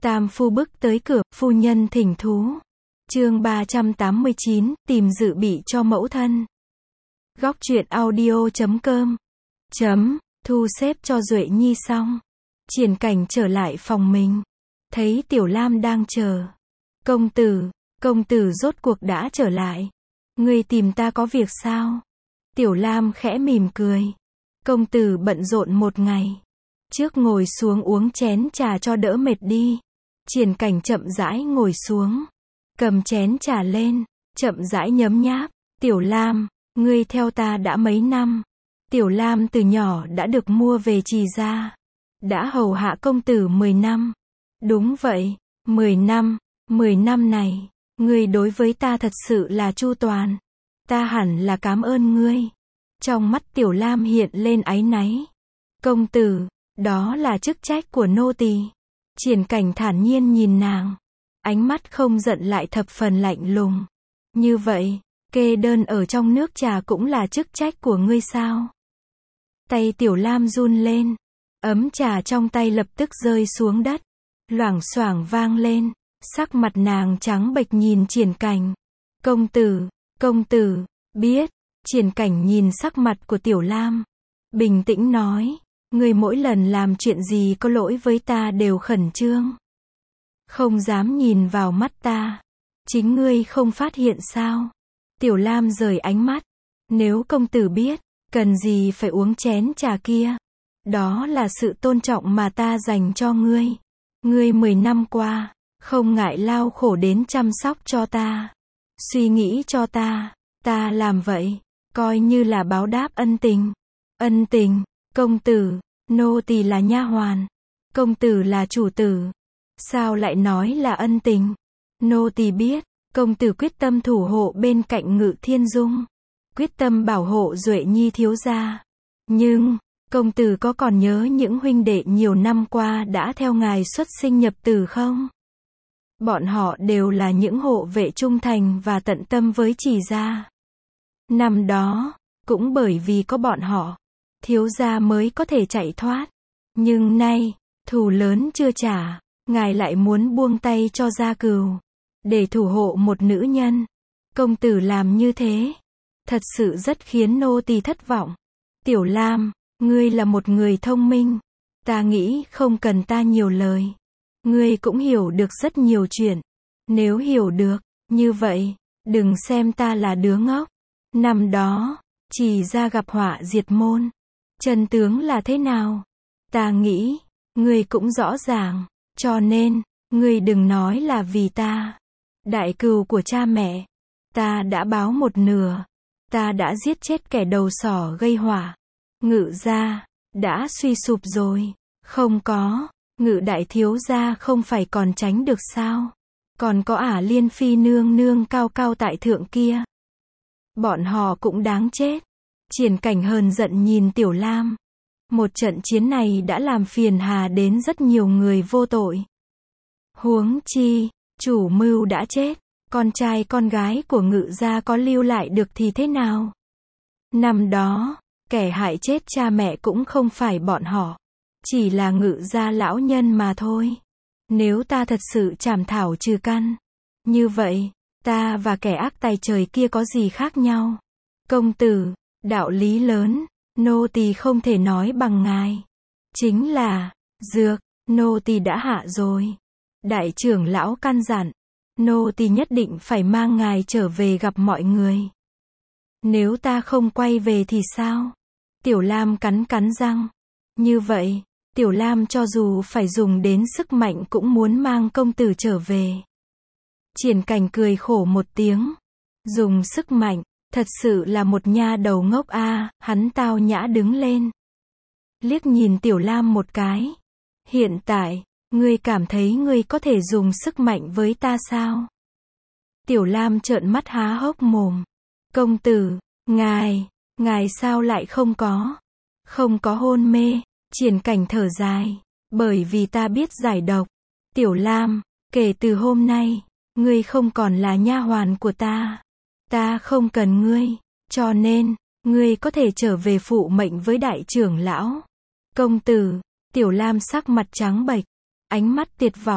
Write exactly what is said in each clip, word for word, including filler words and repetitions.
Tam phu bước tới cửa, phu nhân thỉnh thú. Chương ba trăm tám mươi chín, tìm dự bị cho mẫu thân. Góc truyện audio chấm com. Chấm, thu xếp cho Duệ Nhi xong. Triển Cảnh trở lại phòng mình. Thấy Tiểu Lam đang chờ. Công tử, công tử rốt cuộc đã trở lại. Ngươi tìm ta có việc sao? Tiểu Lam khẽ mỉm cười. Công tử bận rộn một ngày. Trước ngồi xuống uống chén trà cho đỡ mệt đi. Triển Cảnh chậm rãi ngồi xuống. Cầm chén trà lên, chậm rãi nhấm nháp. Tiểu Lam, ngươi theo ta đã mấy năm? Tiểu Lam từ nhỏ đã được mua về Trì gia. Đã hầu hạ công tử mười năm. Đúng vậy, mười năm, mười năm này, ngươi đối với ta thật sự là chu toàn. Ta hẳn là cảm ơn ngươi. Trong mắt Tiểu Lam hiện lên áy náy. Công tử, đó là chức trách của nô tỳ. Triển Cảnh thản nhiên nhìn nàng. Ánh mắt không giận lại thập phần lạnh lùng. Như vậy, kê đơn ở trong nước trà cũng là chức trách của ngươi sao? Tay Tiểu Lam run lên. Ấm trà trong tay lập tức rơi xuống đất. Loảng xoảng vang lên. Sắc mặt nàng trắng bệch nhìn Triển Cảnh. Công tử, công tử, biết. Triển Cảnh nhìn sắc mặt của Tiểu Lam. Bình tĩnh nói. Ngươi mỗi lần làm chuyện gì có lỗi với ta đều khẩn trương. Không dám nhìn vào mắt ta. Chính ngươi không phát hiện sao? Tiểu Lam rời ánh mắt. Nếu công tử biết, cần gì phải uống chén trà kia? Đó là sự tôn trọng mà ta dành cho ngươi. Ngươi mười năm qua, không ngại lao khổ đến chăm sóc cho ta. Suy nghĩ cho ta. Ta làm vậy, coi như là báo đáp ân tình. Ân tình, công tử, nô tỳ là nha hoàn. Công tử là chủ tử. Sao lại nói là ân tình? Nô tỳ biết, công tử quyết tâm thủ hộ bên cạnh Ngự Thiên Dung. Quyết tâm bảo hộ Duệ Nhi thiếu gia. Nhưng, công tử có còn nhớ những huynh đệ nhiều năm qua đã theo ngài xuất sinh nhập tử không? Bọn họ đều là những hộ vệ trung thành và tận tâm với Trì gia. Năm đó, cũng bởi vì có bọn họ, thiếu gia mới có thể chạy thoát. Nhưng nay, thù lớn chưa trả, ngài lại muốn buông tay cho gia cừu, để thủ hộ một nữ nhân. Công tử làm như thế, thật sự rất khiến nô tỳ thất vọng. Tiểu Lam, ngươi là một người thông minh. Ta nghĩ không cần ta nhiều lời. Ngươi cũng hiểu được rất nhiều chuyện. Nếu hiểu được, như vậy, đừng xem ta là đứa ngốc. Năm đó, Trì gia gặp họa diệt môn. Chân tướng là thế nào? Ta nghĩ, ngươi cũng rõ ràng. Cho nên, ngươi đừng nói là vì ta. Đại cừu của cha mẹ, ta đã báo một nửa. Ta đã giết chết kẻ đầu sỏ gây họa. Ngự gia, đã suy sụp rồi. Không có, Ngự đại thiếu gia không phải còn tránh được sao? Còn có ả Liên Phi nương nương cao cao tại thượng kia. Bọn họ cũng đáng chết. Triển Cảnh hờn giận nhìn Tiểu Lam. Một trận chiến này đã làm phiền hà đến rất nhiều người vô tội. Huống chi, chủ mưu đã chết. Con trai con gái của Ngự gia có lưu lại được thì thế nào? Năm đó, kẻ hại chết cha mẹ cũng không phải bọn họ. Chỉ là Ngự gia lão nhân mà thôi. Nếu ta thật sự chảm thảo trừ căn, như vậy, ta và kẻ ác tài trời kia có gì khác nhau? Công tử, đạo lý lớn, nô tỳ không thể nói bằng ngài. Chính là, dược, nô tỳ đã hạ rồi. Đại trưởng lão căn dặn, nô tỳ nhất định phải mang ngài trở về gặp mọi người. Nếu ta không quay về thì sao? Tiểu Lam cắn cắn răng. Như vậy, Tiểu Lam cho dù phải dùng đến sức mạnh cũng muốn mang công tử trở về. Triển Cảnh cười khổ một tiếng. Dùng sức mạnh, thật sự là một nha đầu ngốc a. À, hắn tao nhã đứng lên. Liếc nhìn Tiểu Lam một cái. Hiện tại, ngươi cảm thấy ngươi có thể dùng sức mạnh với ta sao? Tiểu Lam trợn mắt há hốc mồm. Công tử, ngài, ngài sao lại không có? Không có hôn mê. Triển Cảnh thở dài. Bởi vì ta biết giải độc. Tiểu Lam, kể từ hôm nay, ngươi không còn là nha hoàn của ta. Ta không cần ngươi. Cho nên, ngươi có thể trở về phụ mệnh với đại trưởng lão. Công tử, Tiểu Lam sắc mặt trắng bệch. Ánh mắt tuyệt vọng.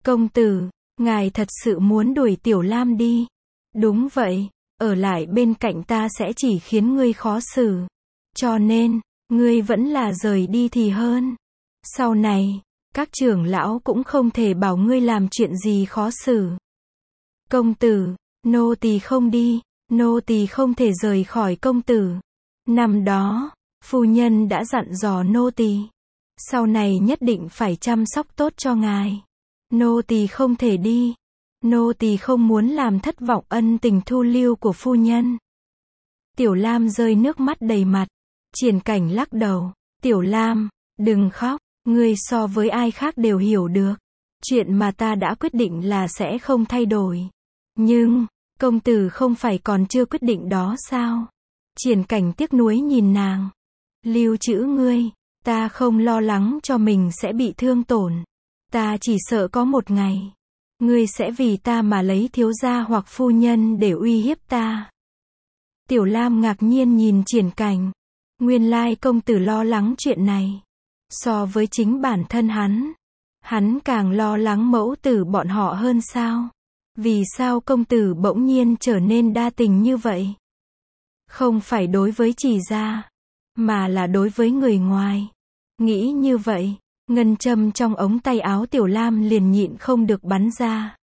Công tử, ngài thật sự muốn đuổi Tiểu Lam đi. Đúng vậy, ở lại bên cạnh ta sẽ chỉ khiến ngươi khó xử. Cho nên, ngươi vẫn là rời đi thì hơn. Sau này, các trưởng lão cũng không thể bảo ngươi làm chuyện gì khó xử. Công tử, nô tỳ không đi, nô tỳ không thể rời khỏi công tử. Năm đó, phu nhân đã dặn dò nô tỳ, sau này nhất định phải chăm sóc tốt cho ngài. Nô tỳ không thể đi. Nô tỳ không muốn làm thất vọng ân tình thu lưu của phu nhân. Tiểu Lam rơi nước mắt đầy mặt. Triển Cảnh lắc đầu. Tiểu Lam, đừng khóc, ngươi so với ai khác đều hiểu được. Chuyện mà ta đã quyết định là sẽ không thay đổi. Nhưng, công tử không phải còn chưa quyết định đó sao? Triển Cảnh tiếc nuối nhìn nàng. Lưu trữ ngươi, ta không lo lắng cho mình sẽ bị thương tổn. Ta chỉ sợ có một ngày, ngươi sẽ vì ta mà lấy thiếu gia hoặc phu nhân để uy hiếp ta. Tiểu Lam ngạc nhiên nhìn Triển Cảnh. Nguyên lai công tử lo lắng chuyện này. So với chính bản thân hắn, hắn càng lo lắng mẫu tử bọn họ hơn sao? Vì sao công tử bỗng nhiên trở nên đa tình như vậy? Không phải đối với Trì gia, mà là đối với người ngoài. Nghĩ như vậy, ngân châm trong ống tay áo Tiểu Lam liền nhịn không được bắn ra.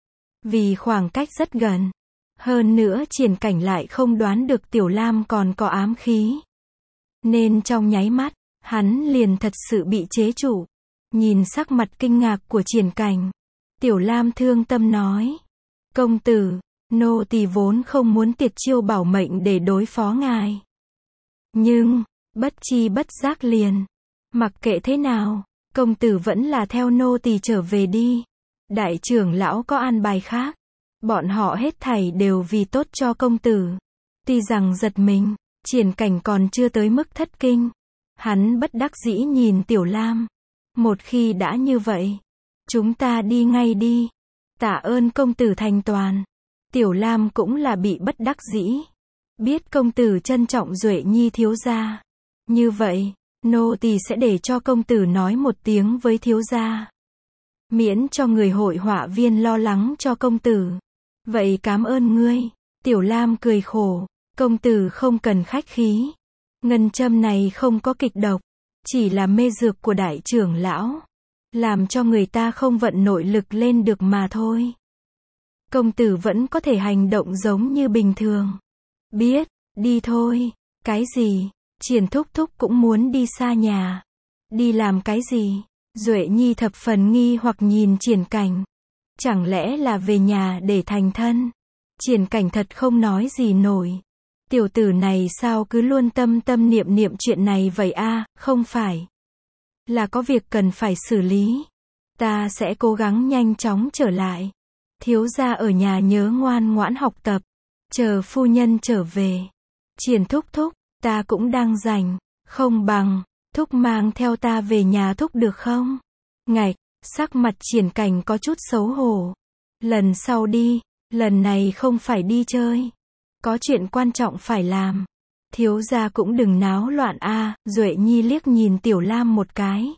Vì khoảng cách rất gần. Hơn nữa Triển Cảnh lại không đoán được Tiểu Lam còn có ám khí. Nên trong nháy mắt, hắn liền thật sự bị chế trụ. Nhìn sắc mặt kinh ngạc của Triển Cảnh, Tiểu Lam thương tâm nói. Công tử, nô tỳ vốn không muốn tiệt chiêu bảo mệnh để đối phó ngài. Nhưng, bất chi bất giác liền. Mặc kệ thế nào, công tử vẫn là theo nô tỳ trở về đi. Đại trưởng lão có an bài khác. Bọn họ hết thảy đều vì tốt cho công tử. Tuy rằng giật mình, Triển Cảnh còn chưa tới mức thất kinh. Hắn bất đắc dĩ nhìn Tiểu Lam. Một khi đã như vậy, chúng ta đi ngay đi. Tạ ơn công tử thành toàn. Tiểu Lam cũng là bị bất đắc dĩ. Biết công tử trân trọng Duệ Nhi thiếu gia. Như vậy, nô tỳ sẽ để cho công tử nói một tiếng với thiếu gia. Miễn cho người hội họa viên lo lắng cho công tử. Vậy cảm ơn ngươi. Tiểu Lam cười khổ. Công tử không cần khách khí. Ngân châm này không có kịch độc. Chỉ là mê dược của đại trưởng lão. Làm cho người ta không vận nội lực lên được mà thôi. Công tử vẫn có thể hành động giống như bình thường. Biết, đi thôi. Cái gì? Triển thúc thúc cũng muốn đi xa nhà. Đi làm cái gì? Duệ Nhi thập phần nghi hoặc nhìn Triển Cảnh. Chẳng lẽ là về nhà để thành thân? Triển Cảnh thật không nói gì nổi. Tiểu tử này sao cứ luôn tâm tâm niệm niệm chuyện này vậy a? Không phải. Là có việc cần phải xử lý. Ta sẽ cố gắng nhanh chóng trở lại. Thiếu gia ở nhà nhớ ngoan ngoãn học tập. Chờ phu nhân trở về. Triển thúc thúc, ta cũng đang rảnh. Không bằng, thúc mang theo ta về nhà thúc được không? Ngạch, sắc mặt Triển Cảnh có chút xấu hổ. Lần sau đi, lần này không phải đi chơi. Có chuyện quan trọng phải làm. Thiếu gia cũng đừng náo loạn a. Duệ Nhi liếc nhìn Tiểu Lam một cái.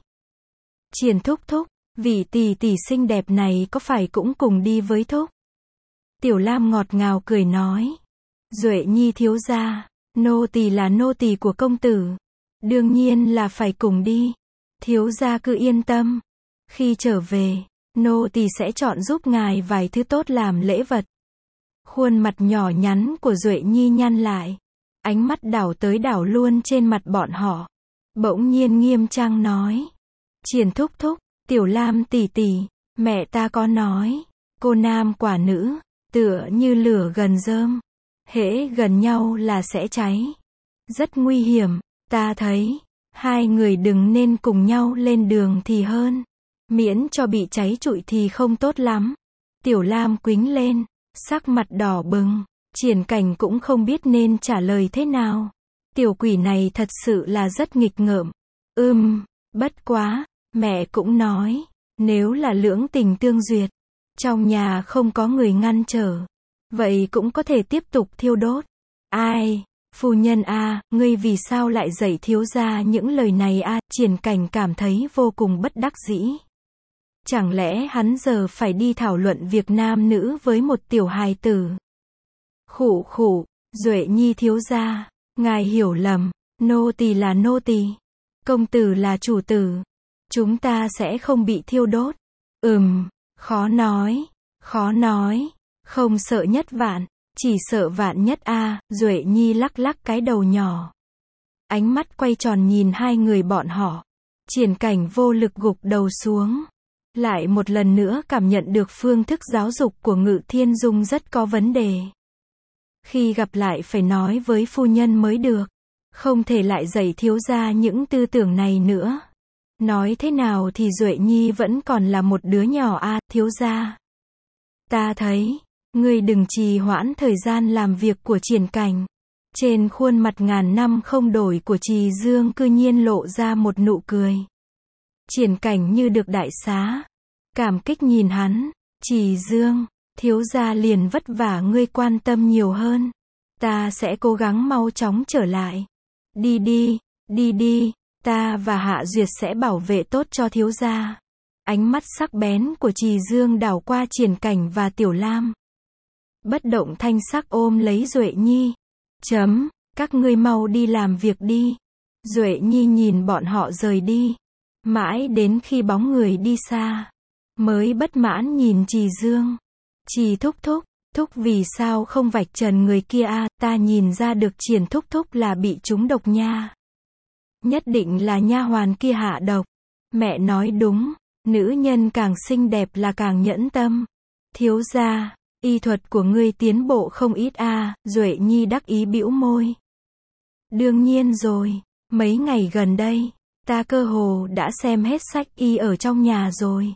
Triển thúc thúc, vị tỷ tỷ xinh đẹp này có phải cũng cùng đi với thúc? Tiểu Lam ngọt ngào cười nói. Duệ Nhi thiếu gia, nô tỳ là nô tỳ của công tử. Đương nhiên là phải cùng đi. Thiếu gia cứ yên tâm. Khi trở về, nô tỳ sẽ chọn giúp ngài vài thứ tốt làm lễ vật. Khuôn mặt nhỏ nhắn của Duệ Nhi nhăn lại. Ánh mắt đảo tới đảo luôn trên mặt bọn họ. Bỗng nhiên nghiêm trang nói. Triển thúc thúc, Tiểu Lam tỷ tỷ, mẹ ta có nói. Cô nam quả nữ, tựa như lửa gần rơm. Hễ gần nhau là sẽ cháy. Rất nguy hiểm, ta thấy. Hai người đừng nên cùng nhau lên đường thì hơn. Miễn cho bị cháy trụi thì không tốt lắm. Tiểu Lam quĩnh lên. Sắc mặt đỏ bừng. Triển Cảnh cũng không biết nên trả lời thế nào. Tiểu quỷ này thật sự là rất nghịch ngợm. Ừm, bất quá, mẹ cũng nói, nếu là lưỡng tình tương duyệt, trong nhà không có người ngăn trở, vậy cũng có thể tiếp tục thiêu đốt. Ai, phu nhân a, ngươi vì sao lại dạy thiếu gia những lời này a? Triển Cảnh cảm thấy vô cùng bất đắc dĩ. Chẳng lẽ hắn giờ phải đi thảo luận việc nam nữ với một tiểu hài tử? Khụ khụ, Duệ Nhi thiếu gia, ngài hiểu lầm, nô tỳ là nô tỳ, công tử là chủ tử. Chúng ta sẽ không bị thiêu đốt. Ừm, khó nói, khó nói, không sợ nhất vạn, chỉ sợ vạn nhất a. À, Duệ Nhi lắc lắc cái đầu nhỏ. Ánh mắt quay tròn nhìn hai người bọn họ. Triển Cảnh vô lực gục đầu xuống. Lại một lần nữa cảm nhận được phương thức giáo dục của Ngự Thiên Dung rất có vấn đề. Khi gặp lại phải nói với phu nhân mới được. Không thể lại dạy thiếu gia những tư tưởng này nữa. Nói thế nào thì Duệ Nhi vẫn còn là một đứa nhỏ a. À, thiếu gia. Ta thấy, ngươi đừng trì hoãn thời gian làm việc của Triển Cảnh. Trên khuôn mặt ngàn năm không đổi của Trì Dương cư nhiên lộ ra một nụ cười. Triển Cảnh như được đại xá. Cảm kích nhìn hắn. Trì Dương, thiếu gia liền vất vả ngươi quan tâm nhiều hơn. Ta sẽ cố gắng mau chóng trở lại. Đi đi, đi đi, ta và Hạ Duyệt sẽ bảo vệ tốt cho thiếu gia. Ánh mắt sắc bén của Trì Dương đảo qua Triển Cảnh và Tiểu Lam. Bất động thanh sắc ôm lấy Duệ Nhi. Chấm, các ngươi mau đi làm việc đi. Duệ Nhi nhìn bọn họ rời đi. Mãi đến khi bóng người đi xa. Mới bất mãn nhìn Trì Dương. Trì thúc thúc, thúc vì sao không vạch trần người kia a? À, ta nhìn ra được Triển thúc thúc là bị trúng độc nha. Nhất định là nha hoàn kia hạ độc. Mẹ nói đúng, nữ nhân càng xinh đẹp là càng nhẫn tâm. Thiếu gia, y thuật của ngươi tiến bộ không ít a. À, Duệ Nhi đắc ý bĩu môi. Đương nhiên rồi, mấy ngày gần đây, ta cơ hồ đã xem hết sách y ở trong nhà rồi.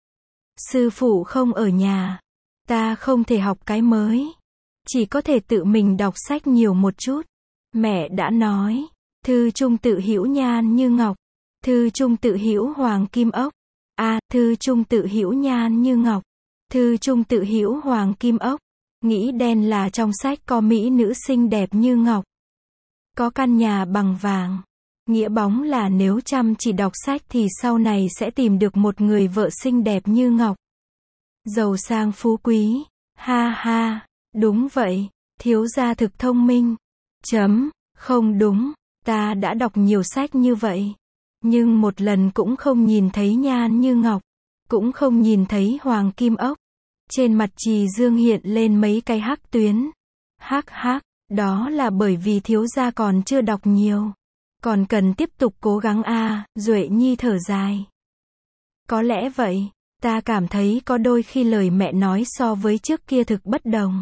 Sư phụ không ở nhà, ta không thể học cái mới, chỉ có thể tự mình đọc sách nhiều một chút. Mẹ đã nói, thư trung tự hữu nhan như ngọc, thư trung tự hữu hoàng kim ốc. A, à, thư trung tự hữu nhan như ngọc, thư trung tự hữu hoàng kim ốc. Nghĩ đen là trong sách có mỹ nữ xinh đẹp như ngọc, có căn nhà bằng vàng. Nghĩa bóng là nếu chăm chỉ đọc sách thì sau này sẽ tìm được một người vợ xinh đẹp như ngọc, giàu sang phú quý. Ha ha, đúng vậy, thiếu gia thực thông minh. Chấm, không đúng, ta đã đọc nhiều sách như vậy, nhưng một lần cũng không nhìn thấy nhan như ngọc, cũng không nhìn thấy hoàng kim ốc. Trên mặt Trì Dương hiện lên mấy cái hắc tuyến. Hắc hắc, đó là bởi vì thiếu gia còn chưa đọc nhiều, còn cần tiếp tục cố gắng a. À, Duệ Nhi thở dài. Có lẽ vậy, ta cảm thấy có đôi khi lời mẹ nói so với trước kia thực bất đồng.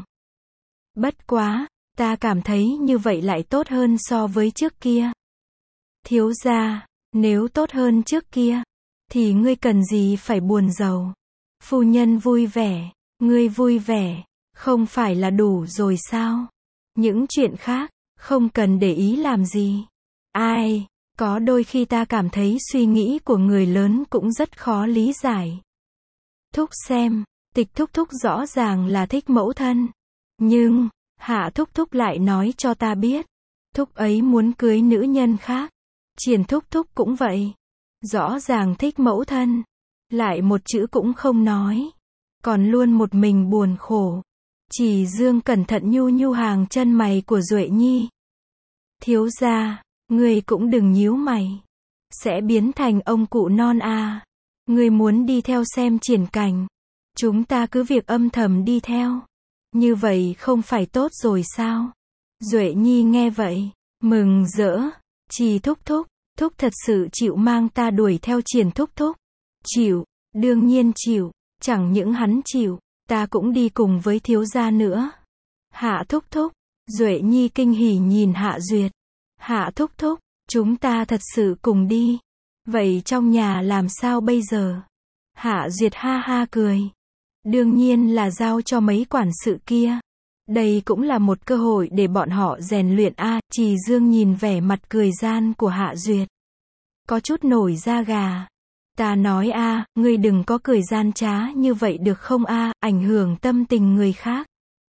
Bất quá, ta cảm thấy như vậy lại tốt hơn so với trước kia. Thiếu gia, nếu tốt hơn trước kia, thì ngươi cần gì phải buồn rầu. Phu nhân vui vẻ, ngươi vui vẻ, không phải là đủ rồi sao? Những chuyện khác, không cần để ý làm gì. Ai, có đôi khi ta cảm thấy suy nghĩ của người lớn cũng rất khó lý giải. Thúc xem, Tịch thúc thúc rõ ràng là thích mẫu thân. Nhưng, Hạ thúc thúc lại nói cho ta biết, thúc ấy muốn cưới nữ nhân khác. Triển thúc thúc cũng vậy. Rõ ràng thích mẫu thân, lại một chữ cũng không nói, còn luôn một mình buồn khổ. Chỉ Dương cẩn thận nhu nhu hàng chân mày của Duệ Nhi. Thiếu gia, ngươi cũng đừng nhíu mày, sẽ biến thành ông cụ non à. Ngươi muốn đi theo xem Triển Cảnh, chúng ta cứ việc âm thầm đi theo, như vậy không phải tốt rồi sao? Duệ Nhi nghe vậy, mừng rỡ. Chỉ thúc thúc, thúc thật sự chịu mang ta đuổi theo Triển thúc thúc? Chịu, đương nhiên chịu, chẳng những hắn chịu, ta cũng đi cùng với thiếu gia nữa. Hạ thúc thúc, Duệ Nhi kinh hỉ nhìn Hạ Duyệt. Hạ thúc thúc, chúng ta thật sự cùng đi. Vậy trong nhà làm sao bây giờ? Hạ Duyệt ha ha cười. Đương nhiên là giao cho mấy quản sự kia. Đây cũng là một cơ hội để bọn họ rèn luyện a. À, Trì Dương nhìn vẻ mặt cười gian của Hạ Duyệt, có chút nổi da gà. Ta nói a, à, ngươi đừng có cười gian trá như vậy được không a, à, ảnh hưởng tâm tình người khác.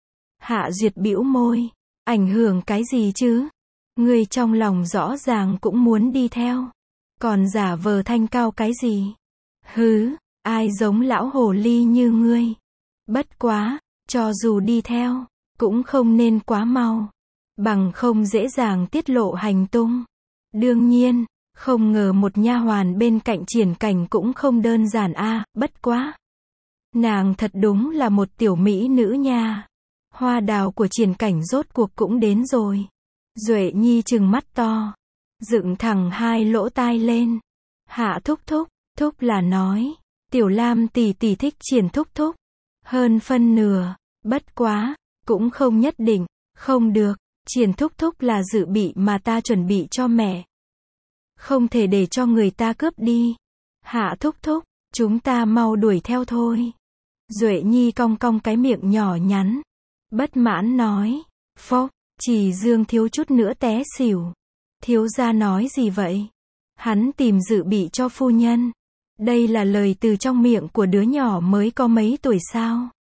Hạ Duyệt bĩu môi, ảnh hưởng cái gì chứ? Ngươi trong lòng rõ ràng cũng muốn đi theo, còn giả vờ thanh cao cái gì? Hứ, ai giống lão hồ ly như ngươi. Bất quá, cho dù đi theo, cũng không nên quá mau, bằng không dễ dàng tiết lộ hành tung. Đương nhiên, không ngờ một nha hoàn bên cạnh Triển Cảnh cũng không đơn giản a, bất quá. Nàng thật đúng là một tiểu mỹ nữ nha. Hoa đào của Triển Cảnh rốt cuộc cũng đến rồi. Duệ Nhi trừng mắt to, dựng thẳng hai lỗ tai lên. Hạ thúc thúc, thúc là nói, Tiểu Lam tỷ tỷ thích Triển thúc thúc. Hơn phân nửa, bất quá, cũng không nhất định, không được, Triển thúc thúc là dự bị mà ta chuẩn bị cho mẹ. Không thể để cho người ta cướp đi. Hạ thúc thúc, chúng ta mau đuổi theo thôi. Duệ Nhi cong cong cái miệng nhỏ nhắn, bất mãn nói, phốc, Chỉ Dương thiếu chút nữa té xỉu. Thiếu gia nói gì vậy? Hắn tìm dự bị cho phu nhân. Đây là lời từ trong miệng của đứa nhỏ mới có mấy tuổi sao?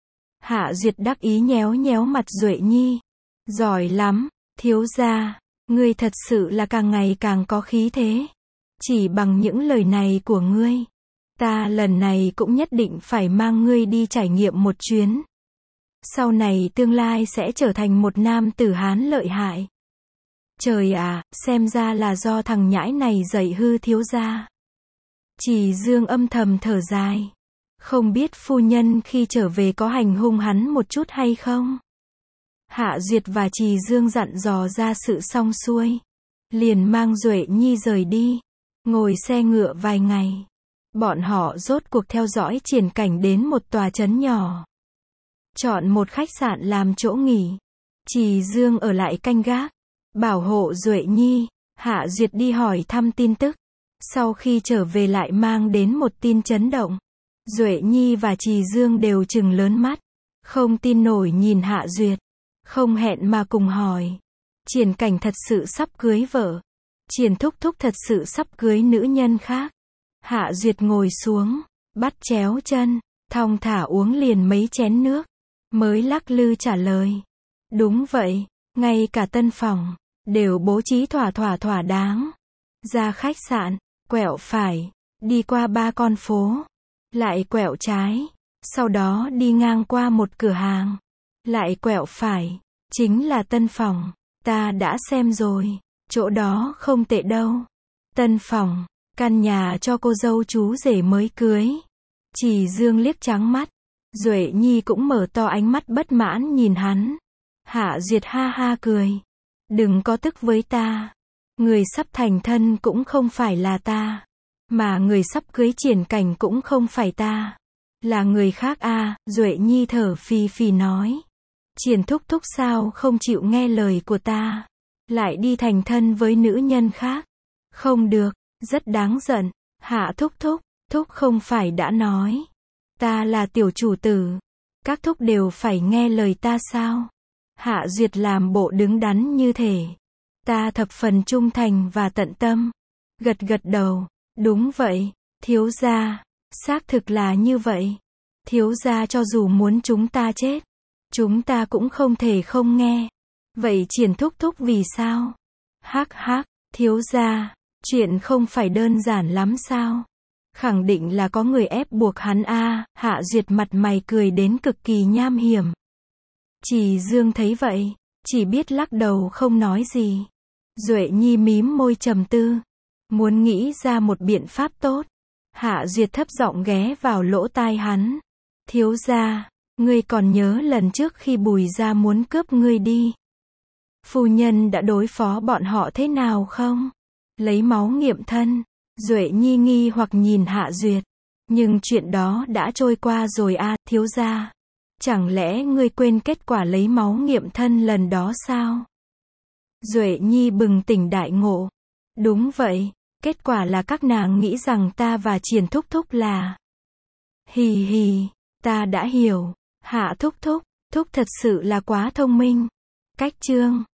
Hạ Duyệt đắc ý nhéo nhéo mặt Duệ Nhi. Giỏi lắm, thiếu gia, ngươi thật sự là càng ngày càng có khí thế. Chỉ bằng những lời này của ngươi, ta lần này cũng nhất định phải mang ngươi đi trải nghiệm một chuyến. Sau này tương lai sẽ trở thành một nam tử Hán lợi hại. Trời à, xem ra là do thằng nhãi này dạy hư thiếu gia. Chỉ Dương âm thầm thở dài. Không biết phu nhân khi trở về có hành hung hắn một chút hay không? Hạ Duyệt và Trì Dương dặn dò ra sự xong xuôi, liền mang Duệ Nhi rời đi. Ngồi xe ngựa vài ngày, bọn họ rốt cuộc theo dõi Triển Cảnh đến một tòa trấn nhỏ. Chọn một khách sạn làm chỗ nghỉ. Trì Dương ở lại canh gác, bảo hộ Duệ Nhi. Hạ Duyệt đi hỏi thăm tin tức. Sau khi trở về lại mang đến một tin chấn động. Duệ Nhi và Trì Dương đều trừng lớn mắt, không tin nổi nhìn Hạ Duyệt, không hẹn mà cùng hỏi. Triển Cảnh thật sự sắp cưới vợ? Triển thúc thúc thật sự sắp cưới nữ nhân khác? Hạ Duyệt ngồi xuống, bắt chéo chân, thong thả uống liền mấy chén nước, mới lắc lư trả lời. Đúng vậy, ngay cả tân phòng, đều bố trí thỏa thỏa thỏa đáng. Ra khách sạn, quẹo phải, đi qua ba con phố, lại quẹo trái, sau đó đi ngang qua một cửa hàng, lại quẹo phải, chính là tân phòng. Ta đã xem rồi, chỗ đó không tệ đâu. Tân phòng, căn nhà cho cô dâu chú rể mới cưới. Trì Dương liếc trắng mắt, Duệ Nhi cũng mở to ánh mắt bất mãn nhìn hắn. Hạ Duyệt ha ha cười. Đừng có tức với ta. Người sắp thành thân cũng không phải là ta. Mà người sắp cưới Triển Cảnh cũng không phải ta. Là người khác a. À, Duệ Nhi thở phì phì nói. Triển thúc thúc sao không chịu nghe lời của ta, lại đi thành thân với nữ nhân khác. Không được, rất đáng giận. Hạ thúc thúc, thúc không phải đã nói, ta là tiểu chủ tử, các thúc đều phải nghe lời ta sao? Hạ Duyệt làm bộ đứng đắn như thể ta thập phần trung thành và tận tâm, gật gật đầu. Đúng vậy, thiếu gia, xác thực là như vậy. Thiếu gia cho dù muốn chúng ta chết, chúng ta cũng không thể không nghe. Vậy Triển thúc thúc vì sao? Hắc hắc, thiếu gia, chuyện không phải đơn giản lắm sao? Khẳng định là có người ép buộc hắn a. À, Hạ Duyệt mặt mày cười đến cực kỳ nham hiểm. Trì Dương thấy vậy, chỉ biết lắc đầu không nói gì. Duệ Nhi mím môi trầm tư, muốn nghĩ ra một biện pháp tốt. Hạ Duyệt thấp giọng ghé vào lỗ tai hắn. Thiếu gia, ngươi còn nhớ lần trước khi Bùi gia muốn cướp ngươi đi, phu nhân đã đối phó bọn họ thế nào không? Lấy máu nghiệm thân. Duệ Nhi nghi hoặc nhìn Hạ Duyệt. Nhưng chuyện đó đã trôi qua rồi a. À, thiếu gia. Chẳng lẽ ngươi quên kết quả lấy máu nghiệm thân lần đó sao? Duệ Nhi bừng tỉnh đại ngộ. Đúng vậy, kết quả là các nàng nghĩ rằng ta và Triển thúc thúc là... Hì hì, ta đã hiểu. Hạ thúc thúc, thúc thật sự là quá thông minh. Cách chương